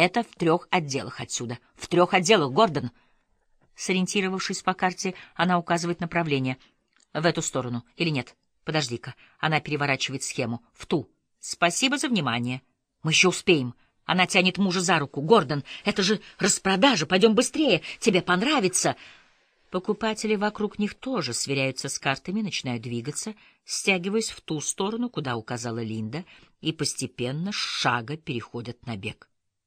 Это в 3 отделах отсюда. В 3 отделах, Гордон. Сориентировавшись по карте, она указывает направление. В эту сторону. Или нет? Подожди-ка. Она переворачивает схему. В ту. Спасибо за внимание. Мы еще успеем. Она тянет мужа за руку. Гордон, это же распродажа. Пойдем быстрее. Тебе понравится. Покупатели вокруг них тоже сверяются с картами, начинают двигаться, стягиваясь в ту сторону, куда указала Линда, и постепенно с шага переходят на бег.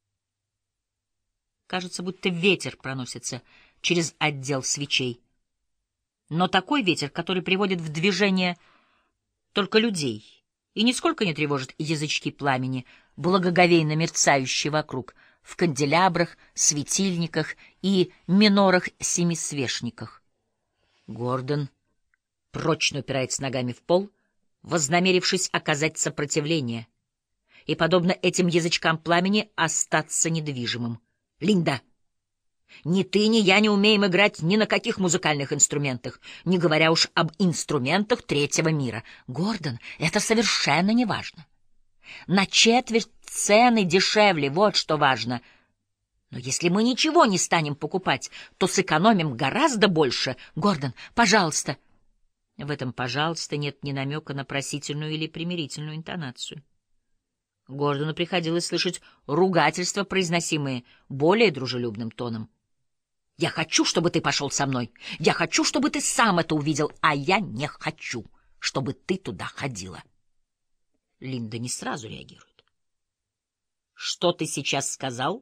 Кажется, будто ветер проносится через отдел свечей. Но такой ветер, который приводит в движение только людей и нисколько не тревожит язычки пламени, благоговейно мерцающие вокруг, в канделябрах, светильниках и минорах-семисвешниках. Гордон прочно упирается ногами в пол, вознамерившись оказать сопротивление, и, подобно этим язычкам пламени, остаться недвижимым. «Линда, ни ты, ни я не умеем играть ни на каких музыкальных инструментах, не говоря уж об инструментах третьего мира. Гордон, это совершенно не важно. На четверть цены дешевле, вот что важно. Но если мы ничего не станем покупать, то сэкономим гораздо больше. Гордон, пожалуйста». В этом «пожалуйста» нет ни намека на просительную или примирительную интонацию. Гордону приходилось слышать ругательства, произносимые более дружелюбным тоном. «Я хочу, чтобы ты пошел со мной. Я хочу, чтобы ты сам это увидел, а я не хочу, чтобы ты туда ходила». Линда не сразу реагирует. «Что ты сейчас сказал?»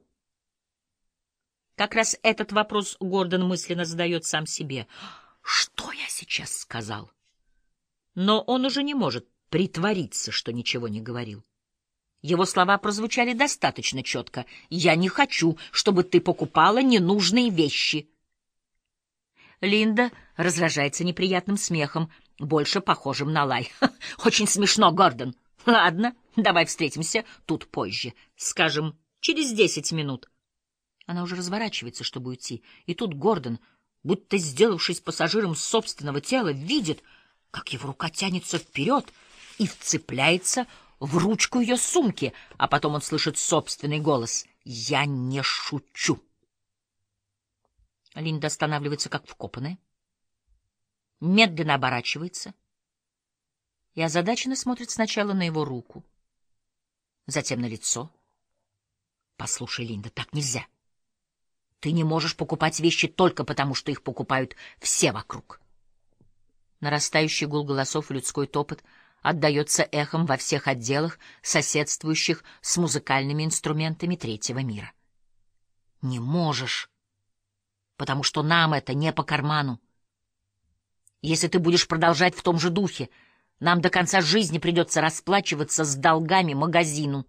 Как раз этот вопрос Гордон мысленно задает сам себе. «Что я сейчас сказал?» Но он уже не может притвориться, что ничего не говорил. Его слова прозвучали достаточно четко. «Я не хочу, чтобы ты покупала ненужные вещи». Линда раздражается неприятным смехом, больше похожим на лай. «Очень смешно, Гордон. Ладно, давай встретимся тут позже. Скажем, через 10 минут». Она уже разворачивается, чтобы уйти. И тут Гордон, будто сделавшись пассажиром собственного тела, видит, как его рука тянется вперед и вцепляется в ручку ее сумки, а потом он слышит собственный голос. «Я не шучу». Линда останавливается, как вкопанная, медленно оборачивается и озадаченно смотрит сначала на его руку, затем на лицо. «Послушай, Линда, так нельзя. Ты не можешь покупать вещи только потому, что их покупают все вокруг». Нарастающий гул голосов и людской топот отдается эхом во всех отделах, соседствующих с музыкальными инструментами третьего мира. «Не можешь, потому что нам это не по карману. Если ты будешь продолжать в том же духе, нам до конца жизни придется расплачиваться с долгами магазину».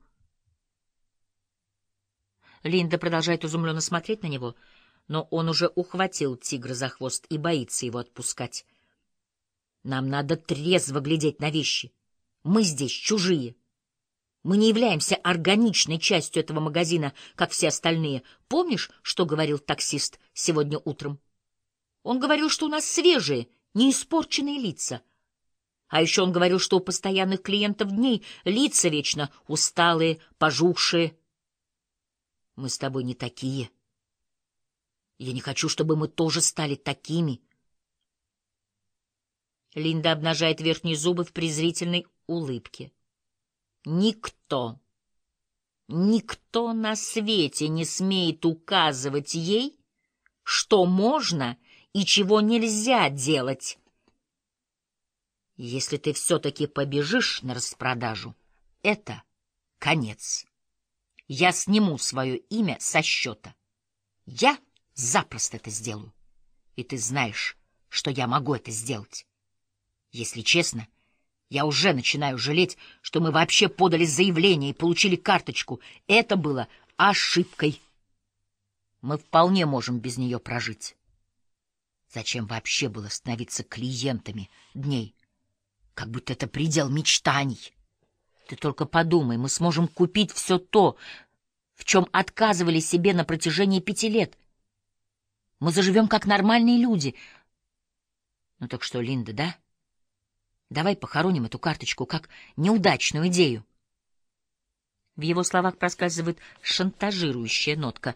Линда продолжает изумленно смотреть на него, но он уже ухватил тигра за хвост и боится его отпускать. «Нам надо трезво глядеть на вещи. Мы здесь чужие. Мы не являемся органичной частью этого магазина, как все остальные. Помнишь, что говорил таксист сегодня утром? Он говорил, что у нас свежие, неиспорченные лица. А еще он говорил, что у постоянных клиентов дней лица вечно усталые, пожухшие. Мы с тобой не такие. Я не хочу, чтобы мы тоже стали такими». Линда обнажает верхние зубы в презрительной улыбке. Никто на свете не смеет указывать ей, что можно и чего нельзя делать. Если ты все-таки побежишь на распродажу, это конец. Я сниму свое имя со счета. Я запросто это сделаю. И ты знаешь, что я могу это сделать. Если честно, я уже начинаю жалеть, что мы вообще подали заявление и получили карточку. Это было ошибкой. Мы вполне можем без нее прожить. Зачем вообще было становиться клиентами дней? Как будто это предел мечтаний. Ты только подумай, мы сможем купить все то, в чем отказывали себе на протяжении 5 лет. Мы заживем как нормальные люди. Ну так что, Линда, да? Давай похороним эту карточку как неудачную идею. В его словах проскальзывает шантажирующая нотка.